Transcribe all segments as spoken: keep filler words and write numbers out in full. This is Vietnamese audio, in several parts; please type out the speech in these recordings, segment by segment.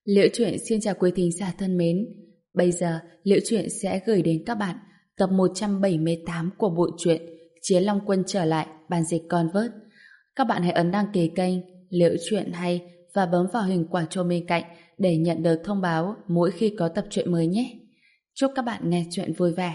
Liễu Chuyện xin chào quý thính giả thân mến. Bây giờ, Liễu Chuyện sẽ gửi đến các bạn tập một trăm bảy mươi tám của bộ truyện Chiến Long Quân trở lại, bản dịch Convert. Các bạn hãy ấn đăng ký kênh Liễu Chuyện hay và bấm vào hình quả chuông bên cạnh để nhận được thông báo mỗi khi có tập truyện mới nhé. Chúc các bạn nghe truyện vui vẻ.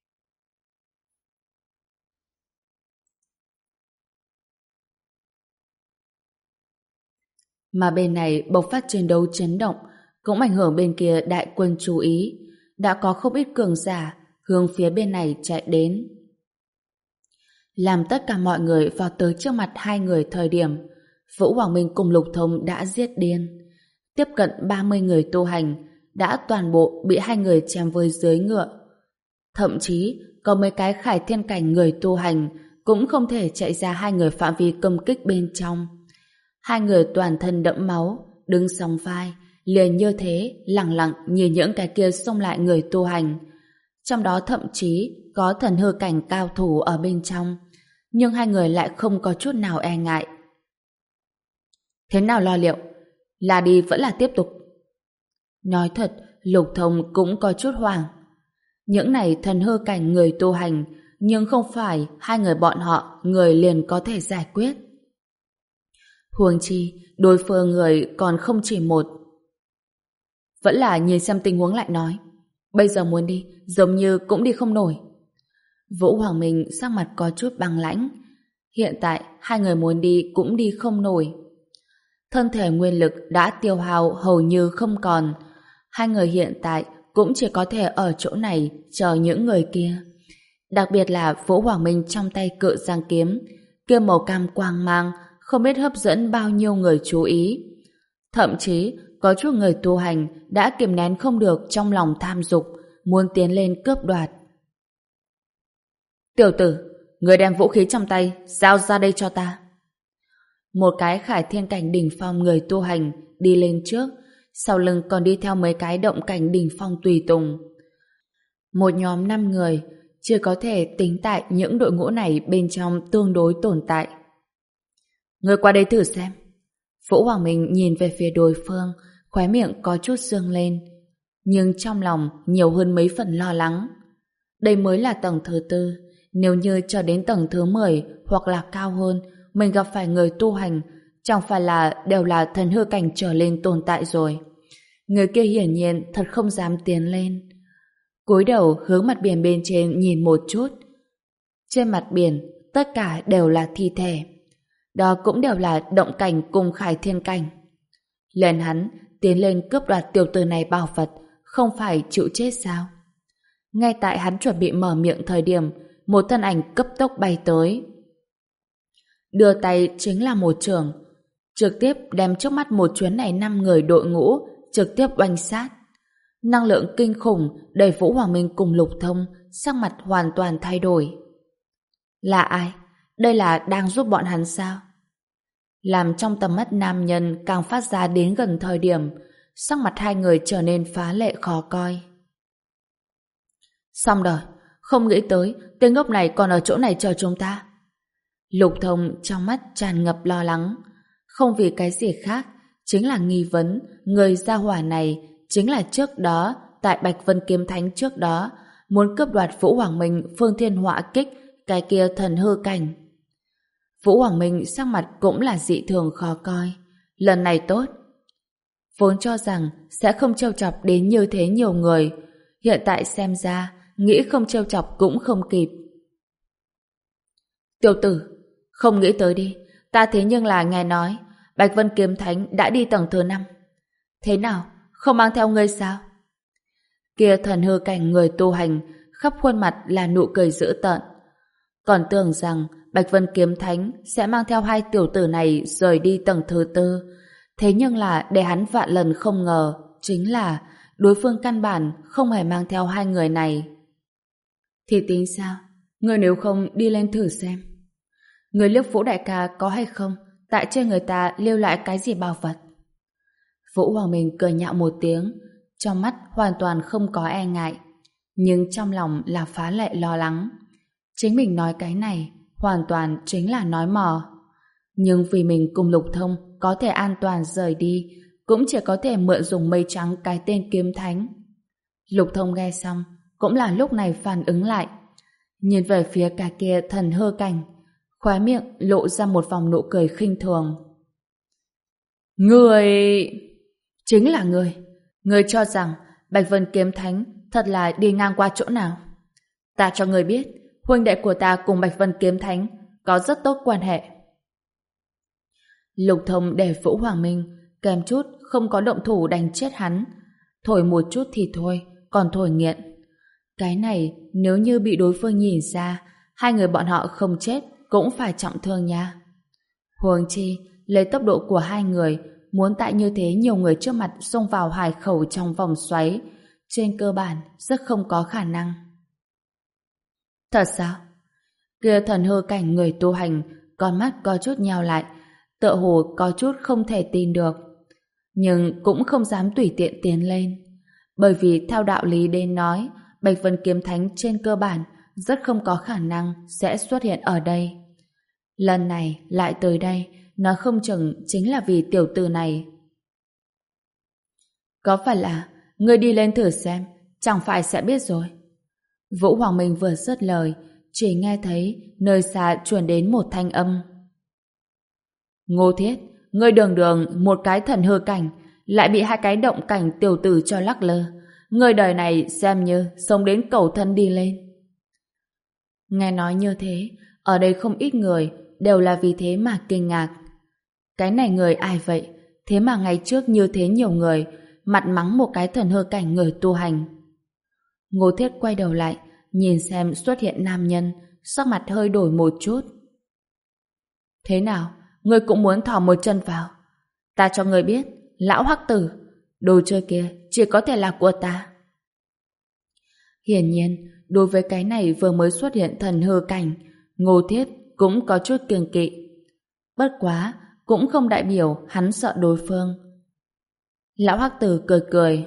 Mà bên này bộc phát chiến đấu chấn động, cũng ảnh hưởng bên kia đại quân chú ý. Đã có không ít cường giả hướng phía bên này chạy đến. Làm tất cả mọi người vào tới trước mặt hai người thời điểm, Vũ Hoàng Minh cùng Lục Thông đã giết điên. Tiếp cận ba mươi người tu hành đã toàn bộ bị hai người chém với dưới ngựa. Thậm chí có mấy cái khải thiên cảnh người tu hành cũng không thể chạy ra hai người phạm vi công kích bên trong. Hai người toàn thân đẫm máu, đứng song vai, liền như thế, lặng lặng nhìn những cái kia xông lại người tu hành. Trong đó thậm chí có thần hư cảnh cao thủ ở bên trong, nhưng hai người lại không có chút nào e ngại. Thế nào lo liệu? Là đi vẫn là tiếp tục? Nói thật, Lục Thông cũng có chút hoảng. Những này thần hư cảnh người tu hành, nhưng không phải hai người bọn họ người liền có thể giải quyết. Huống chi, đối phương người còn không chỉ một. Vẫn là nhìn xem tình huống lại nói. Bây giờ muốn đi, giống như cũng đi không nổi. Vũ Hoàng Minh sắc mặt có chút băng lãnh. Hiện tại, hai người muốn đi cũng đi không nổi. Thân thể nguyên lực đã tiêu hao hầu như không còn. Hai người hiện tại cũng chỉ có thể ở chỗ này chờ những người kia. Đặc biệt là Vũ Hoàng Minh trong tay cự giang kiếm, kia màu cam quang mang, không biết hấp dẫn bao nhiêu người chú ý. Thậm chí, có chút người tu hành đã kiềm nén không được trong lòng tham dục, muốn tiến lên cướp đoạt. Tiểu tử, người đem vũ khí trong tay, giao ra đây cho ta. Một cái khải thiên cảnh đỉnh phong người tu hành đi lên trước, sau lưng còn đi theo mấy cái động cảnh đỉnh phong tùy tùng. Một nhóm năm người, chưa có thể tính tại những đội ngũ này bên trong tương đối tồn tại. Người qua đây thử xem. Vũ Hoàng Minh nhìn về phía đối phương, khóe miệng có chút sương lên, nhưng trong lòng nhiều hơn mấy phần lo lắng. Đây mới là tầng thứ tư, nếu như cho đến tầng thứ mười hoặc là cao hơn, mình gặp phải người tu hành, chẳng phải là đều là thần hư cảnh trở lên tồn tại rồi. Người kia hiển nhiên thật không dám tiến lên. Cúi đầu hướng mặt biển bên trên nhìn một chút. Trên mặt biển, tất cả đều là thi thể. Đó cũng đều là động cảnh cùng khải thiên cảnh. Lên hắn tiến lên cướp đoạt tiểu tử này bảo vật, không phải chịu chết sao? Ngay tại hắn chuẩn bị mở miệng thời điểm, một thân ảnh cấp tốc bay tới. Đưa tay chính là một chưởng, trực tiếp đem trước mắt một chuyến này năm người đội ngũ trực tiếp oanh sát. Năng lượng kinh khủng đẩy Vũ Hoàng Minh cùng Lục Thông sắc mặt hoàn toàn thay đổi. Là ai? Đây là đang giúp bọn hắn sao? Làm trong tầm mắt nam nhân càng phát ra đến gần thời điểm, sắc mặt hai người trở nên phá lệ khó coi. Xong rồi, không nghĩ tới tên ngốc này còn ở chỗ này chờ chúng ta. Lục Thông trong mắt tràn ngập lo lắng, không vì cái gì khác, chính là nghi vấn người gia hỏa này chính là trước đó tại Bạch Vân Kiếm Thánh trước đó muốn cướp đoạt Vũ Hoàng Minh Phương Thiên Họa Kích, cái kia thần hư cảnh. Vũ Hoàng Minh sắc mặt cũng là dị thường khó coi. Lần này tốt. Vốn cho rằng sẽ không trêu chọc đến như thế nhiều người, hiện tại xem ra nghĩ không trêu chọc cũng không kịp. Tiểu tử, không nghĩ tới đi, ta thế nhưng là nghe nói Bạch Vân Kiếm Thánh đã đi tầng thứ năm. Thế nào, không mang theo ngươi sao? Kia thần hư cảnh người tu hành, khắp khuôn mặt là nụ cười dữ tợn. Còn tưởng rằng Bạch Vân Kiếm Thánh sẽ mang theo hai tiểu tử này rời đi tầng thứ tư. Thế nhưng là để hắn vạn lần không ngờ, chính là đối phương căn bản không hề mang theo hai người này. Thì tính sao? Người nếu không đi lên thử xem. Người liếc Vũ đại ca có hay không, tại trên người ta lưu lại cái gì bảo vật? Vũ Hoàng Minh cười nhạo một tiếng, trong mắt hoàn toàn không có e ngại, nhưng trong lòng là phá lệ lo lắng. Chính mình nói cái này hoàn toàn chính là nói mò. Nhưng vì mình cùng Lục Thông có thể an toàn rời đi, cũng chỉ có thể mượn dùng mây trắng cái tên kiếm thánh. Lục Thông nghe xong, cũng là lúc này phản ứng lại. Nhìn về phía cái kia thần hư cảnh, khóe miệng lộ ra một vòng nụ cười khinh thường. Người... Chính là người. Người cho rằng Bạch Vân Kiếm Thánh thật là đi ngang qua chỗ nào? Ta cho người biết, huynh đệ của ta cùng Bạch Vân Kiếm Thánh có rất tốt quan hệ. Lục Thông để Vũ Hoàng Minh kèm chút không có động thủ đánh chết hắn. Thổi một chút thì thôi, còn thổi nghiện. Cái này nếu như bị đối phương nhìn ra, hai người bọn họ không chết cũng phải trọng thương nha. Huống chi, lấy tốc độ của hai người, muốn tại như thế nhiều người trước mặt xông vào hải khẩu trong vòng xoáy, trên cơ bản rất không có khả năng. Thật sao? Kia thần hư cảnh người tu hành, con mắt có chút nheo lại, tựa hồ có chút không thể tin được. Nhưng cũng không dám tùy tiện tiến lên. Bởi vì theo đạo lý đến nói, Bạch Vân Kiếm Thánh trên cơ bản rất không có khả năng sẽ xuất hiện ở đây. Lần này lại tới đây, nó không chừng chính là vì tiểu tử này. Có phải là ngươi đi lên thử xem, chẳng phải sẽ biết rồi. Vũ Hoàng Minh vừa dứt lời, chỉ nghe thấy nơi xa truyền đến một thanh âm. Ngô Thiết, ngươi đường đường một cái thần hư cảnh, lại bị hai cái động cảnh tiểu tử cho lắc lơ. Ngươi đời này xem như sống đến cầu thân đi lên. Nghe nói như thế, ở đây không ít người đều là vì thế mà kinh ngạc. Cái này người ai vậy? Thế mà ngày trước như thế nhiều người mặt mắng một cái thần hư cảnh người tu hành. Ngô Thiết quay đầu lại, nhìn xem xuất hiện nam nhân, sắc mặt hơi đổi một chút. Thế nào? Ngươi cũng muốn thò một chân vào? Ta cho ngươi biết, lão hắc tử, đồ chơi kia chỉ có thể là của ta. Hiển nhiên, đối với cái này vừa mới xuất hiện thần hư cảnh, Ngô Thiết cũng có chút kiêng kỵ. Bất quá, cũng không đại biểu hắn sợ đối phương. Lão hắc tử cười cười.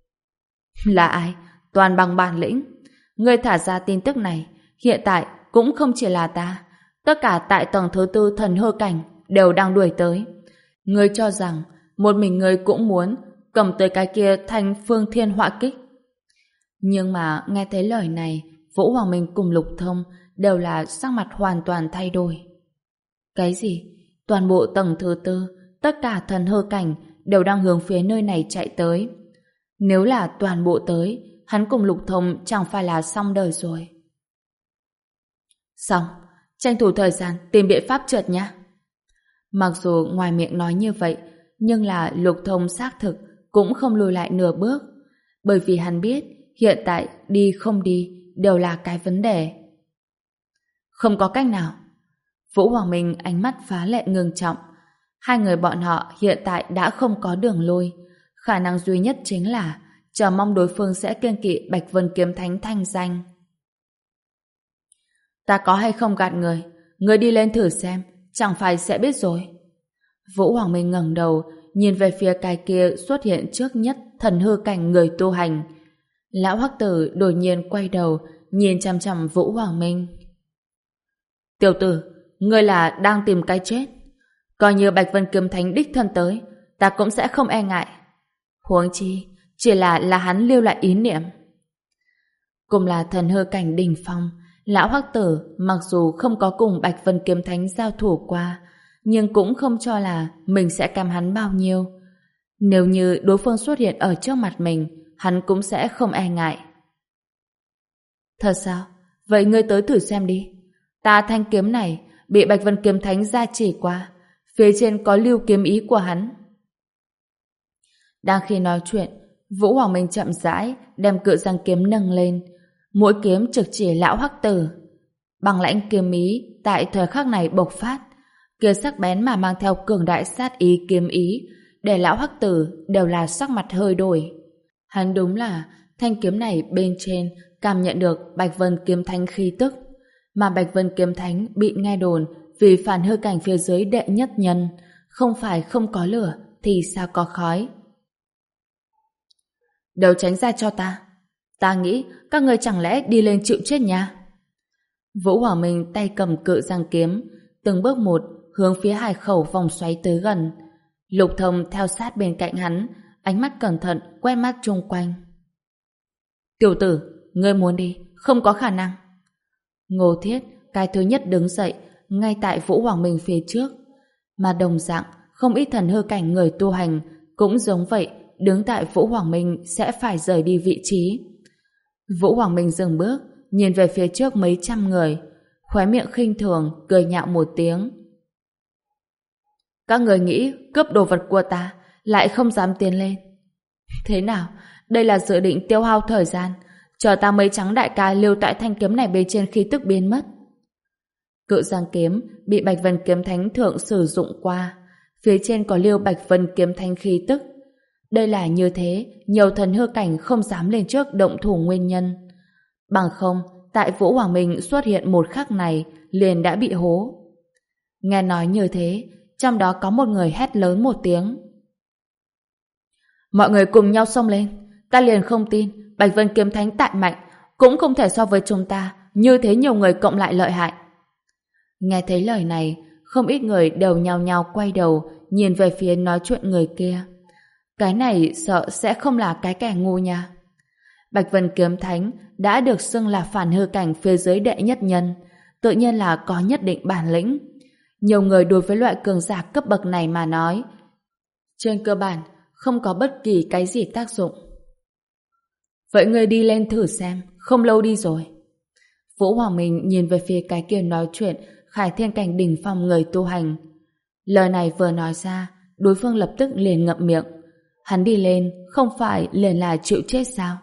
Là ai? Toàn bằng bản lĩnh. Ngươi thả ra tin tức này, hiện tại cũng không chỉ là ta. Tất cả tại tầng thứ tư thần hư cảnh đều đang đuổi tới. Ngươi cho rằng một mình ngươi cũng muốn cầm tới cái kia thành phương thiên họa kích. Nhưng mà nghe thấy lời này, Vũ Hoàng Minh cùng Lục Thông đều là sắc mặt hoàn toàn thay đổi. Cái gì? Toàn bộ tầng thứ tư, tất cả thần hư cảnh đều đang hướng phía nơi này chạy tới. Nếu là toàn bộ tới, hắn cùng Lục Thông chẳng phải là xong đời rồi. Xong, tranh thủ thời gian tìm biện pháp trượt nhá. Mặc dù ngoài miệng nói như vậy, nhưng là Lục Thông xác thực cũng không lùi lại nửa bước, bởi vì hắn biết hiện tại đi không đi đều là cái vấn đề. Không có cách nào. Vũ Hoàng Minh ánh mắt phá lệ ngưng trọng. Hai người bọn họ hiện tại đã không có đường lui. Khả năng duy nhất chính là chờ mong đối phương sẽ kiêng kỵ Bạch Vân Kiếm Thánh thanh danh. Ta có hay không gạt người? Người đi lên thử xem, chẳng phải sẽ biết rồi. Vũ Hoàng Minh ngẩng đầu, nhìn về phía cái kia xuất hiện trước nhất thần hư cảnh người tu hành. Lão hắc tử đột nhiên quay đầu, nhìn chằm chằm Vũ Hoàng Minh. Tiểu tử, ngươi là đang tìm cái chết. Coi như Bạch Vân Kiếm Thánh đích thân tới, ta cũng sẽ không e ngại. Huống chi, chỉ là là hắn lưu lại ý niệm. Cùng là thần hư cảnh đỉnh phong, lão hắc tử mặc dù không có cùng Bạch Vân Kiếm Thánh giao thủ qua, nhưng cũng không cho là mình sẽ cam hắn bao nhiêu. Nếu như đối phương xuất hiện ở trước mặt mình, hắn cũng sẽ không e ngại. Thật sao? Vậy ngươi tới thử xem đi. Ta thanh kiếm này bị Bạch Vân Kiếm Thánh gia chỉ qua, phía trên có lưu kiếm ý của hắn. Đang khi nói chuyện, Vũ Hoàng Minh chậm rãi đem cự giang kiếm nâng lên, mũi kiếm trực chỉ lão hắc tử. Băng lãnh kiếm ý tại thời khắc này bộc phát, kia sắc bén mà mang theo cường đại sát ý kiếm ý, để lão hắc tử đều là sắc mặt hơi đổi. Hắn đúng là thanh kiếm này bên trên cảm nhận được Bạch Vân Kiếm Thánh khí tức, mà Bạch Vân Kiếm Thánh bị nghe đồn vì phản hư cảnh phía dưới đệ nhất nhân, không phải không có lửa thì sao có khói. Đầu tránh ra cho ta. Ta nghĩ các người chẳng lẽ đi lên chịu chết nha. Vũ Hoàng Minh tay cầm cự giang kiếm, từng bước một hướng phía hải khẩu vòng xoáy tới gần. Lục Thông theo sát bên cạnh hắn, ánh mắt cẩn thận quét mắt chung quanh. Tiểu tử, ngươi muốn đi, không có khả năng. Ngô Thiết cái thứ nhất đứng dậy ngay tại Vũ Hoàng Minh phía trước, mà đồng dạng không ít thần hư cảnh người tu hành cũng giống vậy, đứng tại Vũ Hoàng Minh sẽ phải rời đi vị trí. Vũ Hoàng Minh dừng bước, nhìn về phía trước mấy trăm người, khóe miệng khinh thường cười nhạo một tiếng. Các người nghĩ cướp đồ vật của ta lại không dám tiến lên. Thế nào, đây là dự định tiêu hao thời gian, chờ ta mấy trắng đại ca lưu tại thanh kiếm này bên trên khí tức biến mất. Cự giang kiếm bị Bạch Vân Kiếm Thánh Thượng sử dụng qua, phía trên có lưu Bạch Vân Kiếm Thánh khí tức. Đây là như thế, nhiều thần hư cảnh không dám lên trước động thủ nguyên nhân. Bằng không, tại Vũ Hoàng Minh xuất hiện một khắc này, liền đã bị hố. Nghe nói như thế, trong đó có một người hét lớn một tiếng. Mọi người cùng nhau xông lên, ta liền không tin Bạch Vân Kiếm Thánh tại mạnh, cũng không thể so với chúng ta, như thế nhiều người cộng lại lợi hại. Nghe thấy lời này, không ít người đều nhao nhao quay đầu, nhìn về phía nói chuyện người kia. Cái này sợ sẽ không là cái kẻ ngu nha. Bạch Vân Kiếm Thánh đã được xưng là phản hư cảnh phía dưới đệ nhất nhân, tự nhiên là có nhất định bản lĩnh. Nhiều người đối với loại cường giả cấp bậc này mà nói, trên cơ bản không có bất kỳ cái gì tác dụng. Vậy ngươi đi lên thử xem, không lâu đi rồi. Vũ Hoàng Minh nhìn về phía cái kia nói chuyện Khải Thiên cảnh đỉnh phong người tu hành. Lời này vừa nói ra, đối phương lập tức liền ngậm miệng. Hắn đi lên không phải liền là chịu chết sao?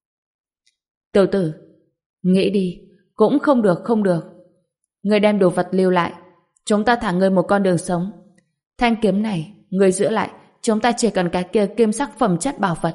Tiểu tử, nghĩ đi, cũng không được không được. Ngươi đem đồ vật lưu lại, chúng ta thả ngươi một con đường sống. Thanh kiếm này, ngươi giữ lại, chúng ta chỉ cần cái kia kim sắc phẩm chất bảo vật.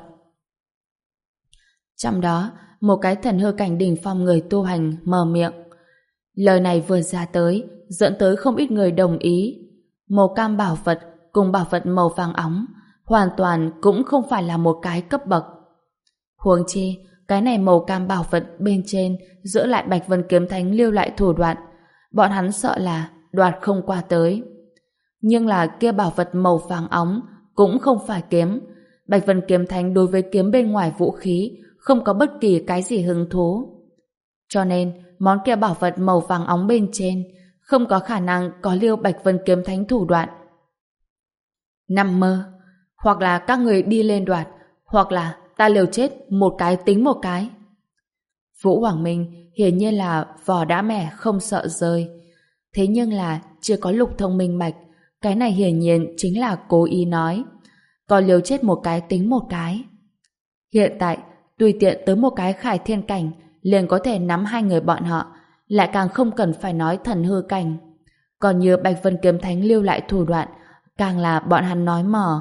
Trong đó, một cái thần hư cảnh đỉnh phong người tu hành mở miệng. Lời này vừa ra tới, dẫn tới không ít người đồng ý. Màu cam bảo vật cùng bảo vật màu vàng óng hoàn toàn cũng không phải là một cái cấp bậc. Huống chi, cái này màu cam bảo vật bên trên giữ lại Bạch Vân Kiếm Thánh lưu lại thủ đoạn, bọn hắn sợ là đoạt không qua tới. Nhưng là kia bảo vật màu vàng óng cũng không phải kiếm. Bạch Vân Kiếm Thánh đối với kiếm bên ngoài vũ khí không có bất kỳ cái gì hứng thú. Cho nên, món kia bảo vật màu vàng óng bên trên không có khả năng có lưu Bạch Vân Kiếm Thánh thủ đoạn. Nằm mơ, hoặc là các người đi lên đoạt, hoặc là ta liều chết một cái tính một cái. Vũ Hoàng Minh hiển nhiên là vò đã mẻ không sợ rơi. Thế nhưng là chưa có Lục Thông minh bạch, cái này hiển nhiên chính là cố ý nói. Còn liều chết một cái tính một cái. Hiện tại, tùy tiện tới một cái Khải Thiên cảnh liền có thể nắm hai người bọn họ, lại càng không cần phải nói thần hư cảnh. Còn như Bạch Vân Kiếm Thánh lưu lại thủ đoạn, càng là bọn hắn nói mò.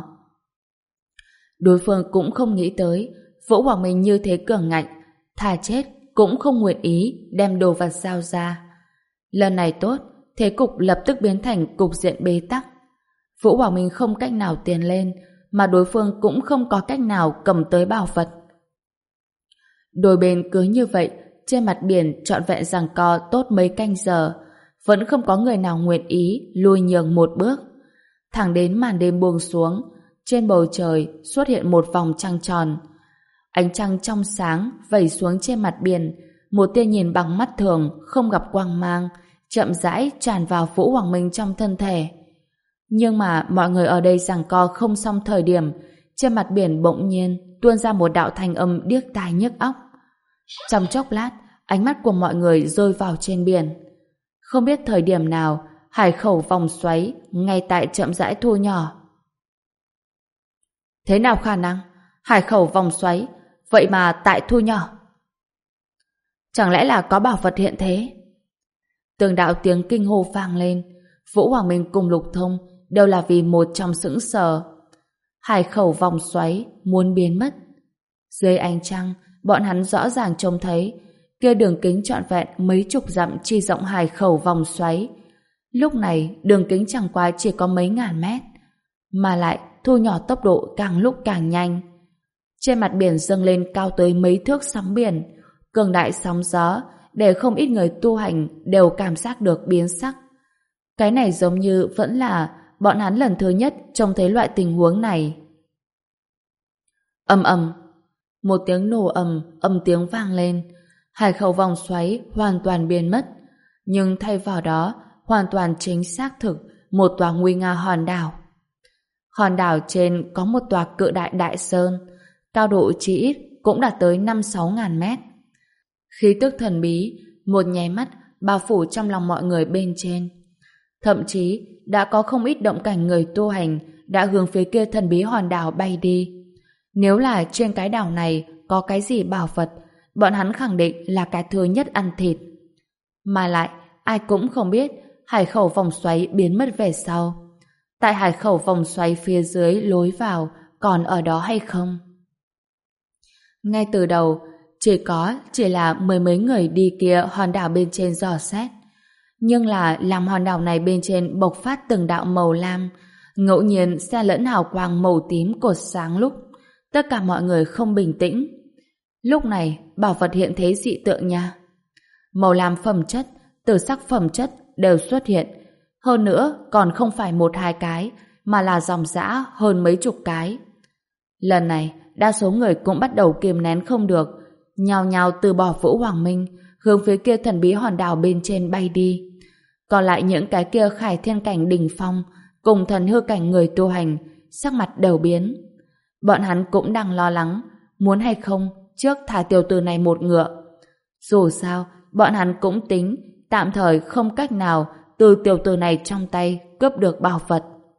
Đối phương cũng không nghĩ tới Vũ Hoàng Minh như thế cường ngạnh, thà chết cũng không nguyện ý đem đồ vật giao ra. Lần này tốt, thế cục lập tức biến thành cục diện bế tắc. Vũ Hoàng Minh không cách nào tiến lên, mà đối phương cũng không có cách nào cầm tới bảo vật. Đôi bên cứ như vậy, trên mặt biển trọn vẹn giằng co tốt mấy canh giờ, vẫn không có người nào nguyện ý lui nhường một bước. Thẳng đến màn đêm buông xuống, trên bầu trời xuất hiện một vòng trăng tròn. Ánh trăng trong sáng vẩy xuống trên mặt biển, một tia nhìn bằng mắt thường không gặp quang mang, chậm rãi tràn vào Vũ Hoàng Minh trong thân thể. Nhưng mà mọi người ở đây giằng co không xong thời điểm, trên mặt biển bỗng nhiên tuôn ra một đạo thanh âm điếc tai nhức óc. Trong chốc lát, ánh mắt của mọi người rơi vào trên biển. Không biết thời điểm nào, hải khẩu vòng xoáy ngay tại chậm rãi thu nhỏ. Thế nào khả năng? Hải khẩu vòng xoáy, vậy mà tại thu nhỏ. Chẳng lẽ là có bảo vật hiện thế? Từng đạo tiếng kinh hô vang lên. Vũ Hoàng Minh cùng Lục Thông đều là vì một trong sững sờ. Hải khẩu vòng xoáy muốn biến mất. Dưới ánh trăng, bọn hắn rõ ràng trông thấy kia đường kính trọn vẹn mấy chục dặm chi rộng hải khẩu vòng xoáy. Lúc này đường kính chẳng qua chỉ có mấy ngàn mét, mà lại thu nhỏ tốc độ càng lúc càng nhanh. Trên mặt biển dâng lên cao tới mấy thước sóng biển, cường đại sóng gió để không ít người tu hành đều cảm giác được biến sắc. Cái này giống như vẫn là bọn hắn lần thứ nhất trông thấy loại tình huống này. Ầm ầm, một tiếng nổ ầm, ầm tiếng vang lên. Hải khẩu vòng xoáy hoàn toàn biến mất, nhưng thay vào đó hoàn toàn chính xác thực một tòa nguy nga hòn đảo. Hòn đảo trên có một tòa cự đại đại sơn, cao độ chỉ ít cũng đạt tới năm sáu ngàn mét. Khí tức thần bí một nháy mắt bao phủ trong lòng mọi người bên trên. Thậm chí đã có không ít động cảnh người tu hành đã hướng phía kia thần bí hòn đảo bay đi. Nếu là trên cái đảo này có cái gì bảo vật, bọn hắn khẳng định là cái thứ nhất ăn thịt. Mà lại, ai cũng không biết hải khẩu vòng xoáy biến mất về sau. Tại hải khẩu vòng xoáy phía dưới lối vào còn ở đó hay không? Ngay từ đầu, chỉ có chỉ là mười mấy người đi kia hòn đảo bên trên dò xét. Nhưng là làm hòn đảo này bên trên bộc phát từng đạo màu lam, ngẫu nhiên xe lẫn hào quang màu tím cột sáng lúc tất cả mọi người không bình tĩnh. Lúc này, bảo vật hiện thế dị tượng nha. Màu lam phẩm chất, từ sắc phẩm chất đều xuất hiện. Hơn nữa, còn không phải một hai cái, mà là dòng dã hơn mấy chục cái. Lần này, đa số người cũng bắt đầu kiềm nén không được, nhao nhao từ bỏ Vũ Hoàng Minh, hướng phía kia thần bí hòn đảo bên trên bay đi. Còn lại những cái kia khải thiên cảnh đỉnh phong, cùng thần hư cảnh người tu hành, sắc mặt đều biến. Bọn hắn cũng đang lo lắng, muốn hay không trước thả tiểu tử này một ngựa. Dù sao, bọn hắn cũng tính tạm thời không cách nào từ tiểu tử này trong tay cướp được bảo vật.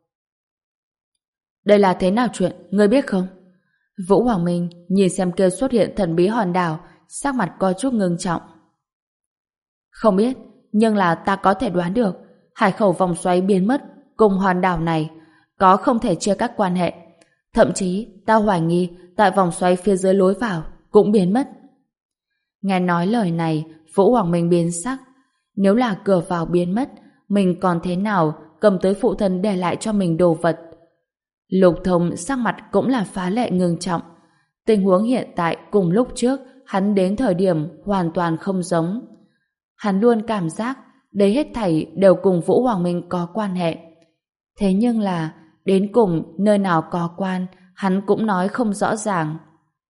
Đây là thế nào chuyện, ngươi biết không? Vũ Hoàng Minh nhìn xem kia xuất hiện thần bí hòn đảo, sắc mặt có chút ngưng trọng. Không biết, nhưng là ta có thể đoán được hải khẩu vòng xoáy biến mất cùng hòn đảo này có không thể chia cắt quan hệ. Thậm chí, ta hoài nghi tại vòng xoáy phía dưới lối vào cũng biến mất. Nghe nói lời này, Vũ Hoàng Minh biến sắc. Nếu là cửa vào biến mất, mình còn thế nào cầm tới phụ thân để lại cho mình đồ vật? Lục Thông sắc mặt cũng là phá lệ ngưng trọng. Tình huống hiện tại cùng lúc trước hắn đến thời điểm hoàn toàn không giống. Hắn luôn cảm giác đấy hết thảy đều cùng Vũ Hoàng Minh có quan hệ. Thế nhưng là đến cùng nơi nào có quan hắn cũng nói không rõ ràng.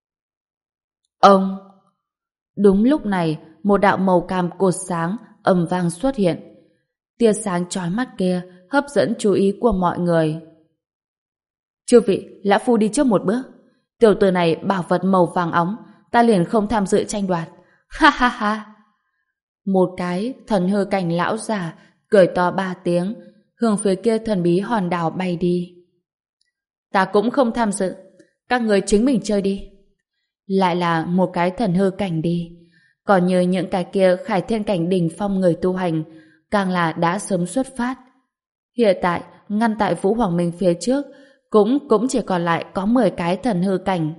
Ông! Đúng lúc này một đạo màu cam cột sáng ầm vang xuất hiện. Tia sáng chói mắt kia hấp dẫn chú ý của mọi người. Chư vị, lão phu đi trước một bước. Tiểu tử này bảo vật màu vàng óng, ta liền không tham dự tranh đoạt. Ha ha ha! Một cái thần hư cảnh lão già cười to ba tiếng, hướng phía kia thần bí hòn đảo bay đi. Ta cũng không tham dự, các người chính mình chơi đi. Lại là một cái thần hư cảnh đi. Còn như những cái kia khải thiên cảnh đỉnh phong người tu hành, càng là đã sớm xuất phát. Hiện tại, ngăn tại Vũ Hoàng Minh phía trước, cũng cũng chỉ còn lại có mười cái thần hư cảnh.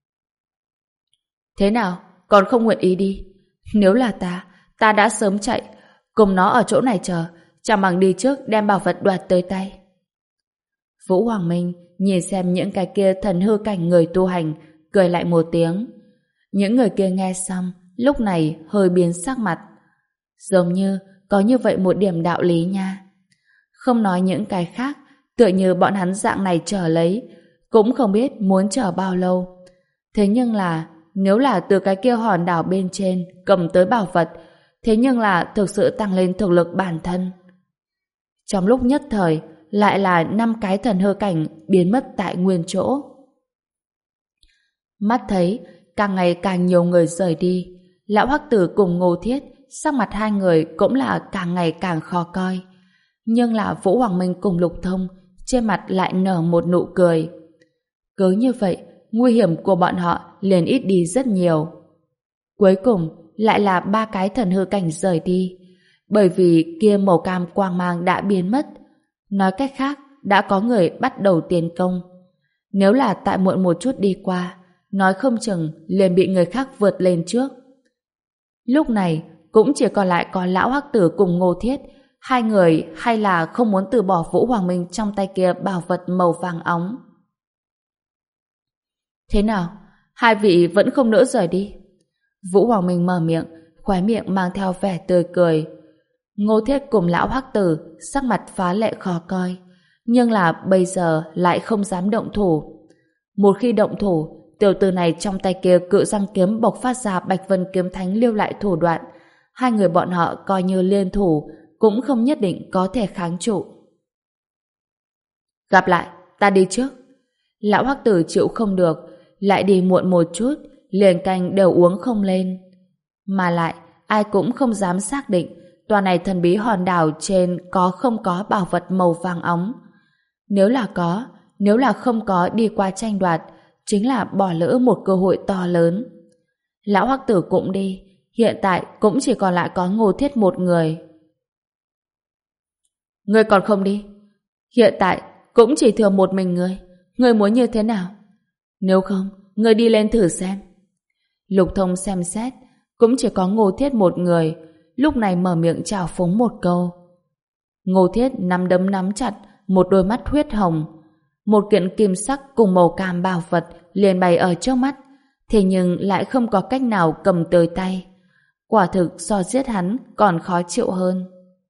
Thế nào, còn không nguyện ý đi? Nếu là ta, ta đã sớm chạy, cùng nó ở chỗ này chờ, chẳng bằng đi trước đem bảo vật đoạt tới tay. Vũ Hoàng Minh nhìn xem những cái kia thần hư cảnh người tu hành, cười lại một tiếng. Những người kia nghe xong, lúc này hơi biến sắc mặt. Giống như có như vậy một điểm đạo lý nha. Không nói những cái khác, tựa như bọn hắn dạng này chờ lấy, cũng không biết muốn chờ bao lâu. Thế nhưng là, nếu là từ cái kia hòn đảo bên trên cầm tới bảo vật, thế nhưng là thực sự tăng lên thực lực bản thân. Trong lúc nhất thời, lại là năm cái thần hư cảnh biến mất tại nguyên chỗ. Mắt thấy, càng ngày càng nhiều người rời đi, lão Hắc Tử cùng Ngô Thiết, sắc mặt hai người cũng là càng ngày càng khó coi. Nhưng là Vũ Hoàng Minh cùng Lục Thông, trên mặt lại nở một nụ cười. Cứ như vậy, nguy hiểm của bọn họ liền ít đi rất nhiều. Cuối cùng, lại là ba cái thần hư cảnh rời đi, bởi vì kia màu cam quang mang đã biến mất. Nói cách khác, đã có người bắt đầu tiến công. Nếu là tại muộn một chút đi qua, nói không chừng liền bị người khác vượt lên trước. Lúc này, cũng chỉ còn lại có lão Hắc Tử cùng Ngô Thiết, hai người hay là không muốn từ bỏ Vũ Hoàng Minh trong tay kia bảo vật màu vàng óng. Thế nào? Hai vị vẫn không nỡ rời đi? Vũ Hoàng Minh mở miệng, khóe miệng mang theo vẻ tươi cười. Ngô Thiết cùng lão Hắc Tử sắc mặt phá lệ khó coi. nhưng là bây giờ lại không dám động thủ. Một khi động thủ, tiểu tử này trong tay kia cự răng kiếm bộc phát ra Bạch Vân Kiếm Thánh lưu lại thủ đoạn. Hai người bọn họ coi như liên thủ, cũng không nhất định có thể kháng trụ. Gặp lại, ta đi trước. Lão Hắc Tử chịu không được, lại đi muộn một chút, liền canh đều uống không lên. Mà lại, ai cũng không dám xác định tòa này thần bí hòn đảo trên có không có bảo vật màu vàng óng. Nếu là có, nếu là không có đi qua tranh đoạt, chính là bỏ lỡ một cơ hội to lớn. Lão Hắc Tử cũng đi, hiện tại cũng chỉ còn lại có Ngô Thiết một người. Ngươi còn không đi? Hiện tại cũng chỉ thừa một mình ngươi. Ngươi muốn như thế nào? Nếu không, ngươi đi lên thử xem. Lục Thông xem xét, cũng chỉ có Ngô Thiết một người, lúc này mở miệng chào phúng một câu. Ngô Thiết nắm đấm nắm chặt, một đôi mắt huyết hồng. Một kiện kim sắc cùng màu cam bảo vật liền bày ở trước mắt, thế nhưng lại không có cách nào cầm tới tay. Quả thực so giết hắn còn khó chịu hơn.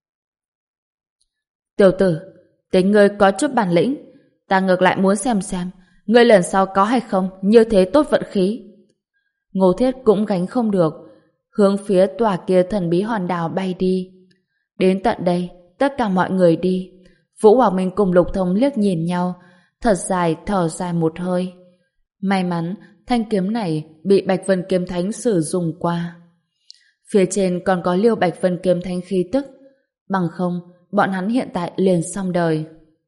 Tiểu tử, tính ngươi có chút bản lĩnh, ta ngược lại muốn xem xem ngươi lần sau có hay không như thế tốt vận khí. Ngô Thiết cũng gánh không được, hướng phía tòa kia thần bí hòn đảo bay đi. Đến tận đây, tất cả mọi người đi. Vũ Hoàng Minh cùng Lục Thông liếc nhìn nhau, thật dài thở dài một hơi. May mắn thanh kiếm này bị Bạch Vân Kiếm Thánh sử dụng qua. Phía trên còn có Liêu Bạch Vân Kiếm Thánh khí tức, bằng không bọn hắn hiện tại liền xong đời.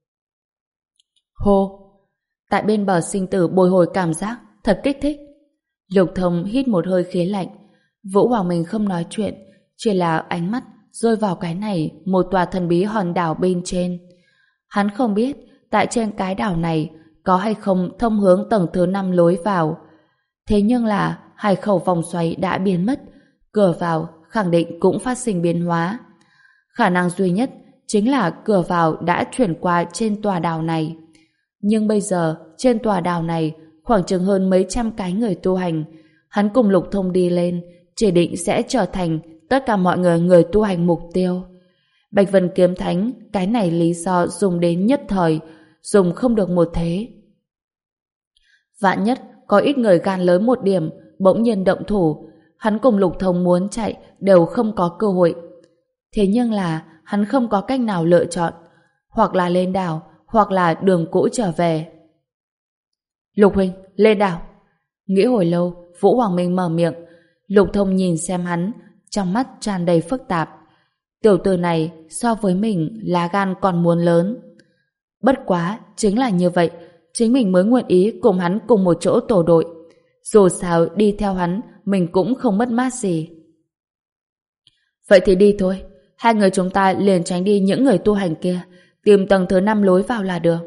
Hô! Tại bên bờ sinh tử bồi hồi cảm giác thật kích thích. Lục Thông hít một hơi khí lạnh. Vũ Hoàng Minh không nói chuyện, chỉ là ánh mắt rơi vào cái này một tòa thần bí hòn đảo bên trên. Hắn không biết tại trên cái đảo này có hay không thông hướng tầng thứ năm lối vào. Thế nhưng là hai khẩu vòng xoáy đã biến mất, cửa vào khẳng định cũng phát sinh biến hóa. Khả năng duy nhất chính là cửa vào đã chuyển qua trên tòa đảo này. Nhưng bây giờ trên tòa đảo này khoảng chừng hơn mấy trăm cái người tu hành. Hắn cùng Lục Thông đi lên, chỉ định sẽ trở thành tất cả mọi người người tu hành mục tiêu. Bạch Vân Kiếm Thánh, cái này lý do dùng đến nhất thời, dùng không được một thế. Vạn nhất có ít người gan lớn một điểm, bỗng nhiên động thủ, hắn cùng Lục Thông muốn chạy đều không có cơ hội. Thế nhưng là hắn không có cách nào lựa chọn, hoặc là lên đảo, hoặc là đường cũ trở về. Lục huynh, lên đảo. Nghĩ hồi lâu, Vũ Hoàng Minh mở miệng. Lục Thông nhìn xem hắn, trong mắt tràn đầy phức tạp. Tiểu tử này so với mình lá gan còn muốn lớn. Bất quá, chính là như vậy, chính mình mới nguyện ý cùng hắn cùng một chỗ tổ đội. Dù sao đi theo hắn, mình cũng không mất mát gì. Vậy thì đi thôi, hai người chúng ta liền tránh đi những người tu hành kia, tìm tầng thứ năm lối vào là được.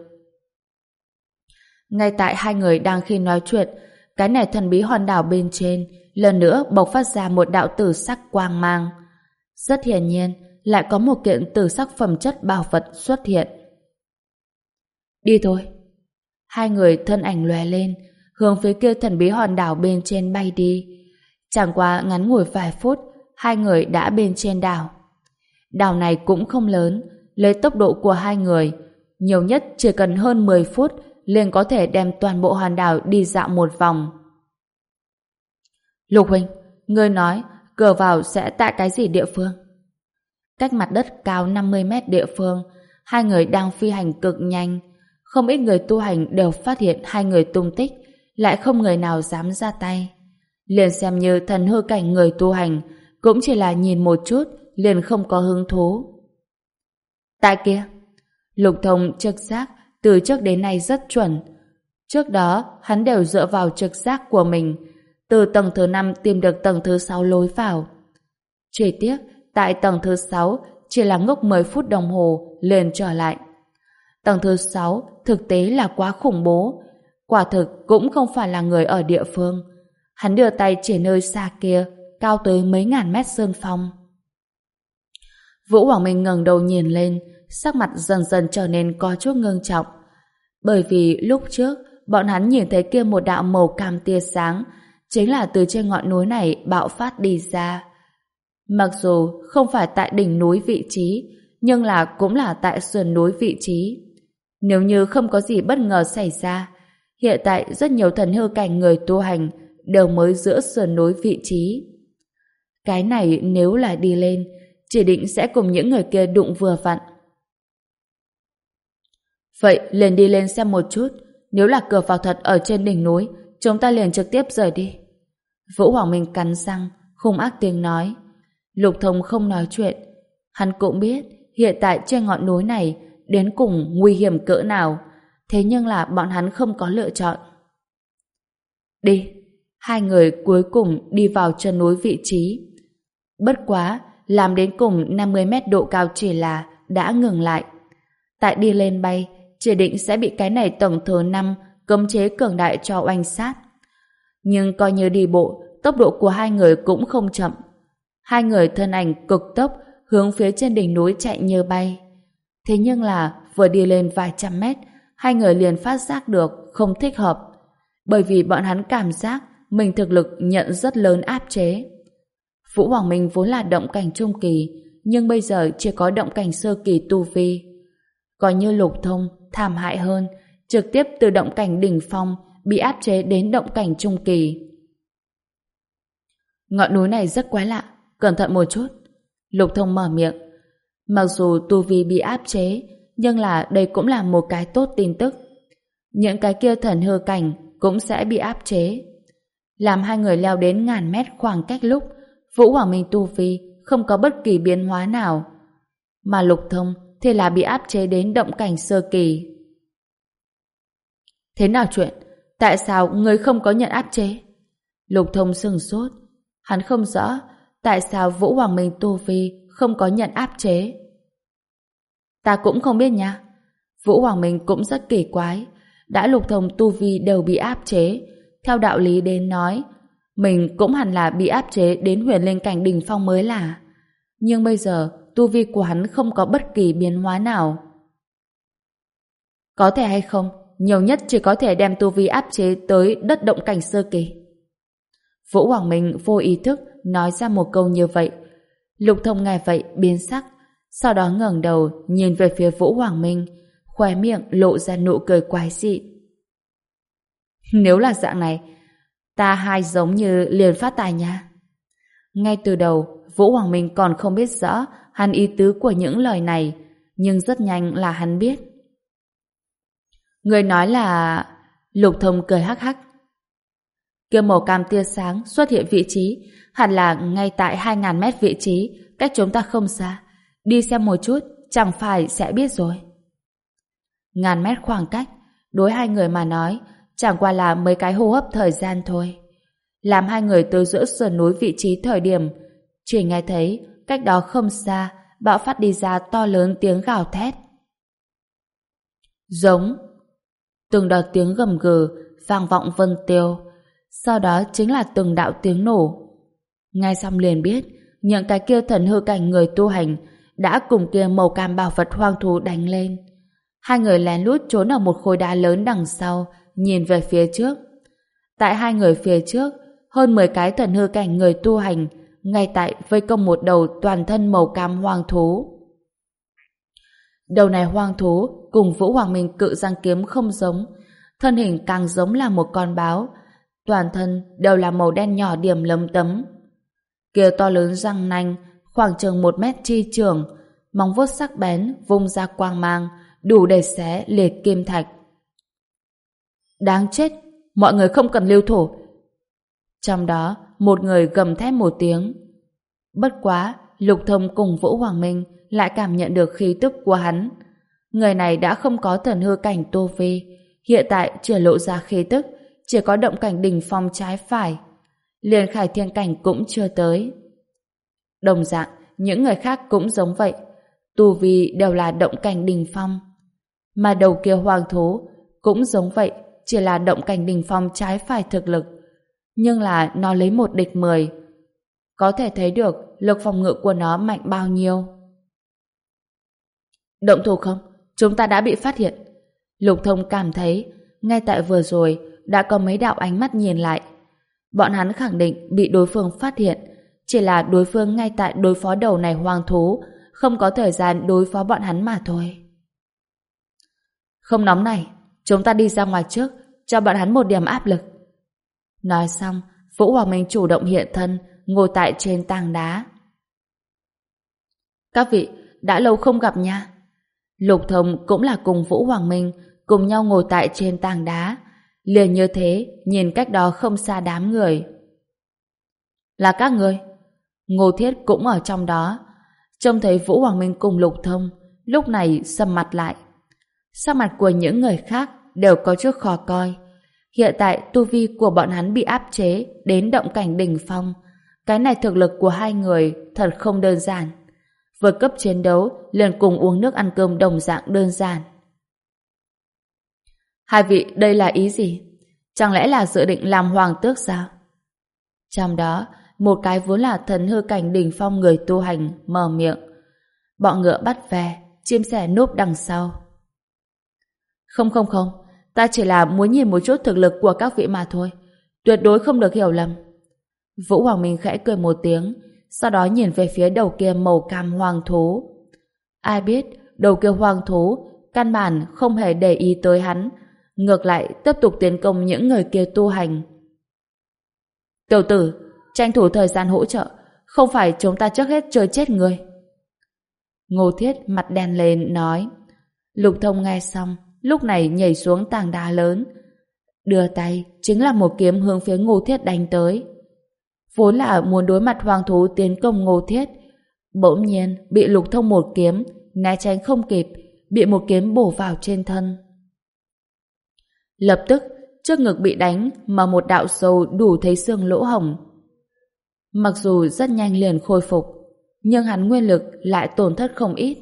Ngay tại hai người đang khi nói chuyện, cái này thần bí hòn đảo bên trên lần nữa bộc phát ra một đạo tử sắc quang mang. Rất hiển nhiên, lại có một kiện tử sắc phẩm chất bảo vật xuất hiện. Đi thôi. Hai người thân ảnh lóe lên, hướng phía kia thần bí hòn đảo bên trên bay đi. Chẳng qua ngắn ngủi vài phút, hai người đã bên trên đảo. Đảo này cũng không lớn, lấy tốc độ của hai người, nhiều nhất chỉ cần hơn mười phút liền có thể đem toàn bộ hòn đảo đi dạo một vòng. Lục huynh, ngươi nói cửa vào sẽ tại cái gì địa phương? Cách mặt đất cao năm mươi mét địa phương, hai người đang phi hành cực nhanh. Không ít người tu hành đều phát hiện hai người tung tích, lại không người nào dám ra tay. Liền xem như thần hư cảnh người tu hành, cũng chỉ là nhìn một chút, liền không có hứng thú. Tại kia, Lục Thông trực giác từ trước đến nay rất chuẩn. Trước đó, hắn đều dựa vào trực giác của mình, từ tầng thứ năm tìm được tầng thứ sáu lối vào. Chỉ tiếc, tại tầng thứ sáu chỉ là ngốc mười phút đồng hồ liền trở lại. Tầng thứ sáu thực tế là quá khủng bố, quả thực cũng không phải là người ở địa phương. Hắn đưa tay chỉ nơi xa kia, cao tới mấy ngàn mét sơn phong. Vũ Hoàng Minh ngẩng đầu nhìn lên, sắc mặt dần dần trở nên có chút ngưng trọng. Bởi vì lúc trước, bọn hắn nhìn thấy kia một đạo màu cam tia sáng, chính là từ trên ngọn núi này bạo phát đi ra. Mặc dù không phải tại đỉnh núi vị trí, nhưng là cũng là tại sườn núi vị trí. Nếu như không có gì bất ngờ xảy ra, hiện tại rất nhiều thần hư cảnh người tu hành đều mới giữa sườn núi vị trí. Cái này nếu là đi lên, chỉ định sẽ cùng những người kia đụng vừa vặn. Vậy liền đi lên xem một chút, nếu là cửa vào thật ở trên đỉnh núi, chúng ta liền trực tiếp rời đi. Vũ Hoàng Minh cắn răng, hung ác tiếng nói. Lục Thông không nói chuyện. Hắn cũng biết hiện tại trên ngọn núi này đến cùng nguy hiểm cỡ nào, thế nhưng là bọn hắn không có lựa chọn. Đi. Hai người cuối cùng đi vào chân núi vị trí. Bất quá, làm đến cùng năm mươi mét độ cao chỉ là đã ngừng lại. Tại đi lên bay, chỉ định sẽ bị cái này tổng thứ năm cấm chế cường đại cho oanh sát. Nhưng coi như đi bộ, tốc độ của hai người cũng không chậm. Hai người thân ảnh cực tốc hướng phía trên đỉnh núi chạy như bay. Thế nhưng là vừa đi lên vài trăm mét, hai người liền phát giác được không thích hợp, bởi vì bọn hắn cảm giác mình thực lực nhận rất lớn áp chế. Vũ Hoàng Minh vốn là động cảnh trung kỳ, nhưng bây giờ chỉ có động cảnh sơ kỳ tu vi. Coi như Lục Thông thảm hại hơn, trực tiếp từ động cảnh đỉnh phong bị áp chế đến động cảnh trung kỳ. Ngọn núi này rất quái lạ, cẩn thận một chút. Lục Thông mở miệng. Mặc dù tu vi bị áp chế, nhưng là đây cũng là một cái tốt tin tức. Những cái kia thần hư cảnh cũng sẽ bị áp chế. Làm hai người leo đến ngàn mét khoảng cách lúc, Vũ Hoàng Minh tu vi không có bất kỳ biến hóa nào, mà Lục Thông thì là bị áp chế đến động cảnh sơ kỳ. Thế nào chuyện? Tại sao người không có nhận áp chế? Lục Thông sừng sốt. Hắn không rõ tại sao Vũ Hoàng Minh tu vi không có nhận áp chế. Ta cũng không biết nha. Vũ Hoàng Minh cũng rất kỳ quái. Đã Lục Thông tu vi đều bị áp chế, theo đạo lý đến nói mình cũng hẳn là bị áp chế đến huyền linh cảnh đỉnh phong mới là. Nhưng bây giờ tu vi của hắn không có bất kỳ biến hóa nào. Có thể hay không, nhiều nhất chỉ có thể đem tu vi áp chế tới đất động cảnh sơ kỳ. Vũ Hoàng Minh vô ý thức nói ra một câu như vậy. Lục Thông nghe vậy biến sắc, sau đó ngẩng đầu nhìn về phía Vũ Hoàng Minh, khóe miệng lộ ra nụ cười quái dị. Nếu là dạng này, ta hai giống như liền phát tài nha. Ngay từ đầu, Vũ Hoàng Minh còn không biết rõ hắn ý tứ của những lời này, nhưng rất nhanh là hắn biết. Người nói là... Lục Thông cười hắc hắc. Kia màu cam tia sáng xuất hiện vị trí, hẳn là ngay tại hai ngàn mét vị trí, cách chúng ta không xa. Đi xem một chút, chẳng phải sẽ biết rồi. Ngàn mét khoảng cách, đối hai người mà nói, chẳng qua là mấy cái hô hấp thời gian thôi. Làm hai người tới giữa sườn núi vị trí thời điểm, chỉ nghe thấy cách đó không xa bạo phát đi ra to lớn tiếng gào thét. Giống. Từng đợt tiếng gầm gừ vang vọng vân tiêu, sau đó chính là từng đạo tiếng nổ. Nghe xong liền biết những cái kia thần hư cảnh người tu hành đã cùng kia màu cam bảo vật hoang thú đánh lên. Hai người lén lút trốn ở một khối đá lớn đằng sau, nhìn về phía trước. Tại hai người phía trước, hơn mười cái thần hư cảnh người tu hành ngay tại vây công một đầu toàn thân màu cam hoang thú. Đầu này hoang thú cùng Vũ Hoàng Minh cự giang kiếm không giống, thân hình càng giống là một con báo, toàn thân đều là màu đen nhỏ điểm lấm tấm. Kia to lớn răng nanh khoảng chừng một mét chi trường, móng vuốt sắc bén vung ra quang mang, đủ để xé liệt kim thạch. Đáng chết, mọi người không cần lưu thủ. Trong đó, một người gầm thét một tiếng. Bất quá, Lục Thông cùng Vũ Hoàng Minh lại cảm nhận được khí tức của hắn. Người này đã không có thần hư cảnh tu vi, hiện tại chưa lộ ra khí tức, chỉ có động cảnh đỉnh phong trái phải. Liền khải thiên cảnh cũng chưa tới. Đồng dạng, những người khác cũng giống vậy, tu vi đều là động cảnh đỉnh phong. Mà đầu kia hoàng thú cũng giống vậy, chỉ là động cảnh đỉnh phong trái phải thực lực, nhưng là nó lấy một địch mười. Có thể thấy được lực phòng ngự của nó mạnh bao nhiêu. Động thủ không? Chúng ta đã bị phát hiện. Lục Thông cảm thấy ngay tại vừa rồi đã có mấy đạo ánh mắt nhìn lại. Bọn hắn khẳng định bị đối phương phát hiện, chỉ là đối phương ngay tại đối phó đầu này hoang thú, không có thời gian đối phó bọn hắn mà thôi. Không nóng này, chúng ta đi ra ngoài trước, cho bọn hắn một điểm áp lực. Nói xong, Vũ Hoàng Minh chủ động hiện thân, ngồi tại trên tảng đá. Các vị, đã lâu không gặp nha. Lục Thông cũng là cùng Vũ Hoàng Minh cùng nhau ngồi tại trên tảng đá, liền như thế nhìn cách đó không xa đám người. Là các người? Ngô Thiết cũng ở trong đó. Trông thấy Vũ Hoàng Minh cùng Lục Thông, lúc này sầm mặt lại. Sắc mặt của những người khác đều có chút khó coi. Hiện tại tu vi của bọn hắn bị áp chế đến động cảnh đỉnh phong. Cái này thực lực của hai người thật không đơn giản. Vượt cấp chiến đấu liền cùng uống nước ăn cơm đồng dạng đơn giản. Hai vị đây là ý gì? Chẳng lẽ là dự định làm hoàng tước sao? Trong đó, một cái vốn là thần hư cảnh đỉnh phong người tu hành mở miệng. Bọ ngựa bắt ve, chim sẻ núp đằng sau. Không không không, ta chỉ là muốn nhìn một chút thực lực của các vị mà thôi. Tuyệt đối không được hiểu lầm. Vũ Hoàng Minh khẽ cười một tiếng, sau đó nhìn về phía đầu kia màu cam hoàng thú. Ai biết, đầu kia hoàng thú căn bản không hề để ý tới hắn, ngược lại tiếp tục tiến công những người kia tu hành. Tiểu tử, tranh thủ thời gian hỗ trợ, không phải chúng ta trước hết chơi chết người. Ngô Thiết mặt đen lên nói. Lục Thông nghe xong, lúc này nhảy xuống tảng đá lớn, đưa tay chính là một kiếm hướng phía Ngô Thiết đánh tới. Vốn là muốn đối mặt hoàng thú tiến công Ngô Thiết, bỗng nhiên bị Lục Thông một kiếm né tránh không kịp, bị một kiếm bổ vào trên thân. Lập tức trước ngực bị đánh mà một đạo sâu đủ thấy xương lỗ hổng. Mặc dù rất nhanh liền khôi phục, nhưng hắn nguyên lực lại tổn thất không ít.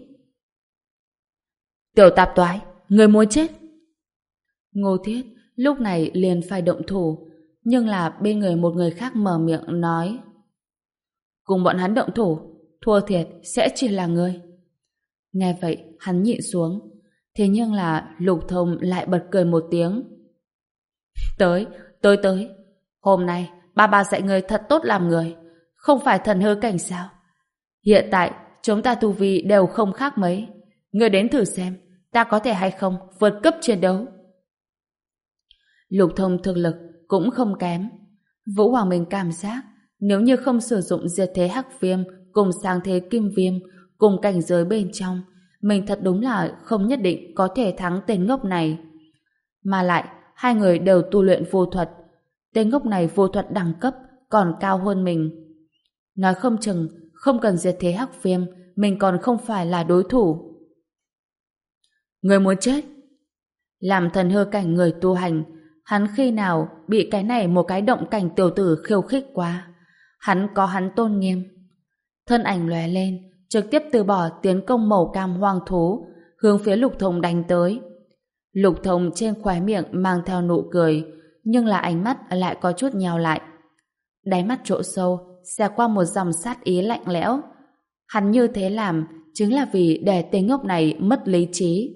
Tiểu tạp toái, người muốn chết. Ngô Thiết lúc này liền phải động thủ, nhưng là bên người một người khác mở miệng nói. Cùng bọn hắn động thủ, thua thiệt sẽ chỉ là ngươi. Nghe vậy, hắn nhịn xuống. Thế nhưng là Lục Thông lại bật cười một tiếng. Tới, tới tới. Hôm nay, ba ba dạy ngươi thật tốt làm người. Không phải thần hư cảnh sao? Hiện tại, chúng ta tu vi đều không khác mấy. Ngươi đến thử xem, ta có thể hay không vượt cấp chiến đấu. Lục Thông thực lực cũng không kém. Vũ Hoàng Minh cảm giác nếu như không sử dụng diệt thế hắc viêm cùng sang thế kim viêm cùng cảnh giới bên trong, mình thật đúng là không nhất định có thể thắng tên ngốc này. Mà lại, hai người đều tu luyện vô thuật. Tên ngốc này vô thuật đẳng cấp còn cao hơn mình. Nói không chừng, không cần diệt thế hắc viêm, mình còn không phải là đối thủ. Người muốn chết. Làm thần hư cảnh người tu hành, hắn khi nào bị cái này một cái động cảnh tiểu tử khiêu khích quá. Hắn có hắn tôn nghiêm. Thân ảnh lóe lên, trực tiếp từ bỏ tiến công màu cam hoang thú, hướng phía Lục Thông đánh tới. Lục Thông trên khóe miệng mang theo nụ cười, nhưng là ánh mắt lại có chút nheo lại. Đáy mắt chỗ sâu xẹt qua một dòng sát ý lạnh lẽo. Hắn như thế làm chính là vì để tên ngốc này mất lý trí.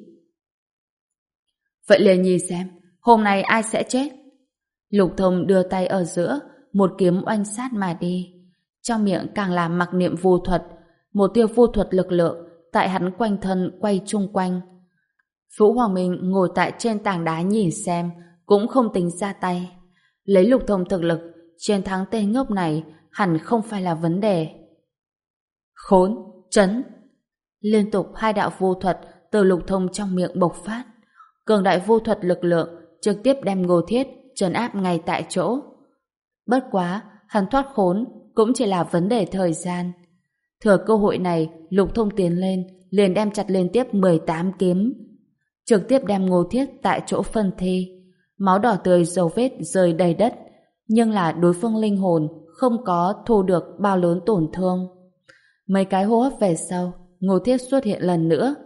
Vậy liền nhìn xem, hôm nay ai sẽ chết? Lục Thông đưa tay ở giữa, một kiếm oanh sát mà đi. Trong miệng càng là mặc niệm vô thuật, một tia vô thuật lực lượng tại hắn quanh thân quay chung quanh. Vũ Hoàng Minh ngồi tại trên tảng đá nhìn xem, cũng không tính ra tay. Lấy Lục Thông thực lực, chiến thắng tên ngốc này hẳn không phải là vấn đề. Khốn, chấn. Liên tục hai đạo vô thuật từ Lục Thông trong miệng bộc phát. Cường đại vô thuật lực lượng trực tiếp đem Ngô Thiết trấn áp ngay tại chỗ. Bất quá, hắn thoát khốn cũng chỉ là vấn đề thời gian. Thừa cơ hội này, Lục Thông tiến lên, liền đem chặt liên tiếp mười tám kiếm. Trực tiếp đem Ngô Thiết tại chỗ phân thi. Máu đỏ tươi dấu vết rơi đầy đất, nhưng là đối phương linh hồn không có thu được bao lớn tổn thương. Mấy cái hô hấp về sau, Ngô Thiết xuất hiện lần nữa.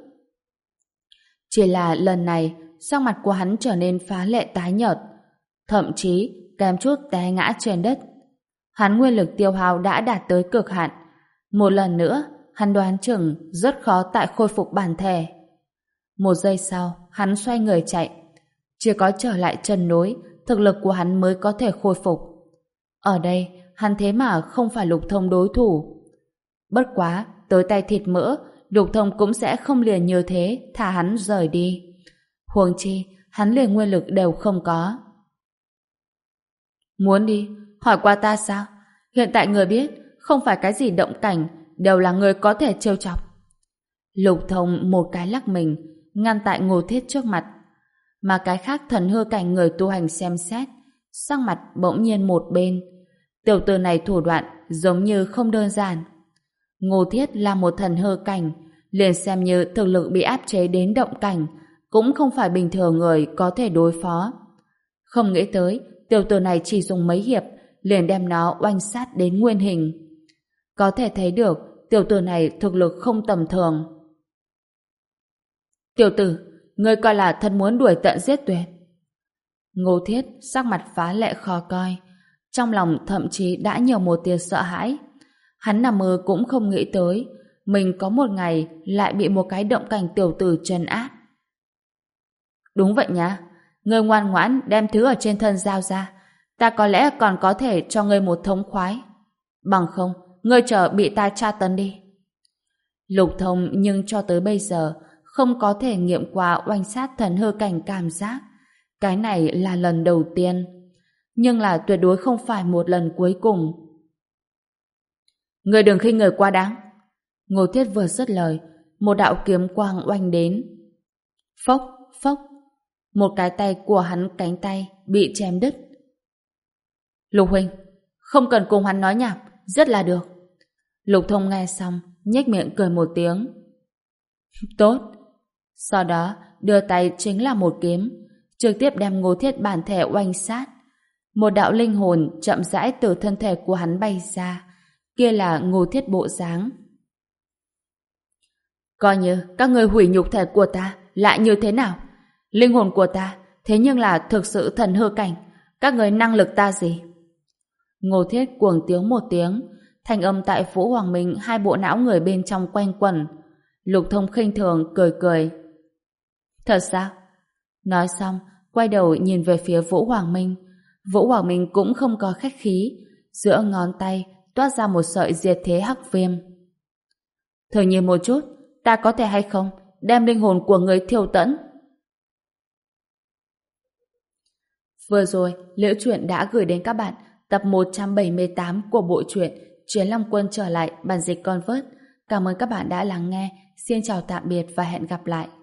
Chỉ là lần này, sắc mặt của hắn trở nên phá lệ tái nhợt, thậm chí kém chút té ngã trên đất. Hắn nguyên lực tiêu hao đã đạt tới cực hạn. Một lần nữa, hắn đoán chừng rất khó tại khôi phục bản thể. Một giây sau, hắn xoay người chạy. Chỉ có trở lại chân núi, thực lực của hắn mới có thể khôi phục. Ở đây, hắn thế mà không phải Lục Thông đối thủ. Bất quá, tới tay thịt mỡ, Lục Thông cũng sẽ không liền như thế thả hắn rời đi. Huống chi, hắn liền nguyên lực đều không có. Muốn đi, hỏi qua ta sao? Hiện tại người biết, không phải cái gì động cảnh, đều là người có thể trêu chọc. Lục Thông một cái lắc mình, ngăn tại Ngô Thiết trước mặt. Mà cái khác thần hư cảnh người tu hành xem xét, sắc mặt bỗng nhiên một bên. Tiểu tử này thủ đoạn giống như không đơn giản. Ngô Thiết là một thần hư cảnh, liền xem như thực lực bị áp chế đến động cảnh, cũng không phải bình thường người có thể đối phó. Không nghĩ tới, tiểu tử này chỉ dùng mấy hiệp, liền đem nó oanh sát đến nguyên hình. Có thể thấy được, tiểu tử này thực lực không tầm thường. Tiểu tử, ngươi coi là thật muốn đuổi tận giết tuyệt. Ngô Thiết sắc mặt phá lệ khó coi, trong lòng thậm chí đã nhiều một tia sợ hãi. Hắn nằm mơ cũng không nghĩ tới mình có một ngày lại bị một cái động cảnh tiểu tử trấn áp. Đúng vậy nhá, ngươi ngoan ngoãn đem thứ ở trên thân giao ra, ta có lẽ còn có thể cho ngươi một thống khoái. Bằng không, ngươi chờ bị ta tra tấn đi. Lục Thông nhưng cho tới bây giờ không có thể nghiệm qua oanh sát thần hư cảnh cảm giác. Cái này là lần đầu tiên, nhưng là tuyệt đối không phải một lần cuối cùng. Ngươi đừng khinh người quá đáng. Ngô Thiết vừa dứt lời, một đạo kiếm quang oanh đến. Phốc, phốc, một cái tay của hắn cánh tay bị chém đứt. Lục huynh, không cần cùng hắn nói nhảm, rất là được. Lục Thông nghe xong, nhếch miệng cười một tiếng. Tốt. Sau đó, đưa tay chính là một kiếm, trực tiếp đem Ngô Thiết bản thể oanh sát. Một đạo linh hồn chậm rãi từ thân thể của hắn bay ra, kia là Ngô Thiết bộ dáng. Coi như các ngươi hủy nhục thể của ta lại như thế nào? Linh hồn của ta thế nhưng là thực sự thần hư cảnh, các ngươi năng lực ta gì? Ngô Thiết cuồng tiếng một tiếng, thanh âm tại Vũ Hoàng Minh hai bộ não người bên trong quanh quẩn. Lục Thông khinh thường cười cười. Thật sao? Nói xong, quay đầu nhìn về phía Vũ Hoàng Minh. Vũ Hoàng Minh cũng không có khách khí, giữa ngón tay toát ra một sợi diệt thế hắc viêm. Thử nhìn một chút, ta có thể hay không đem linh hồn của người thiêu tẫn? Vừa rồi, Liễu Chuyện đã gửi đến các bạn tập một trăm bảy mươi tám của bộ truyện Chiến Long Quân trở lại bản dịch Convert. Cảm ơn các bạn đã lắng nghe. Xin chào tạm biệt và hẹn gặp lại.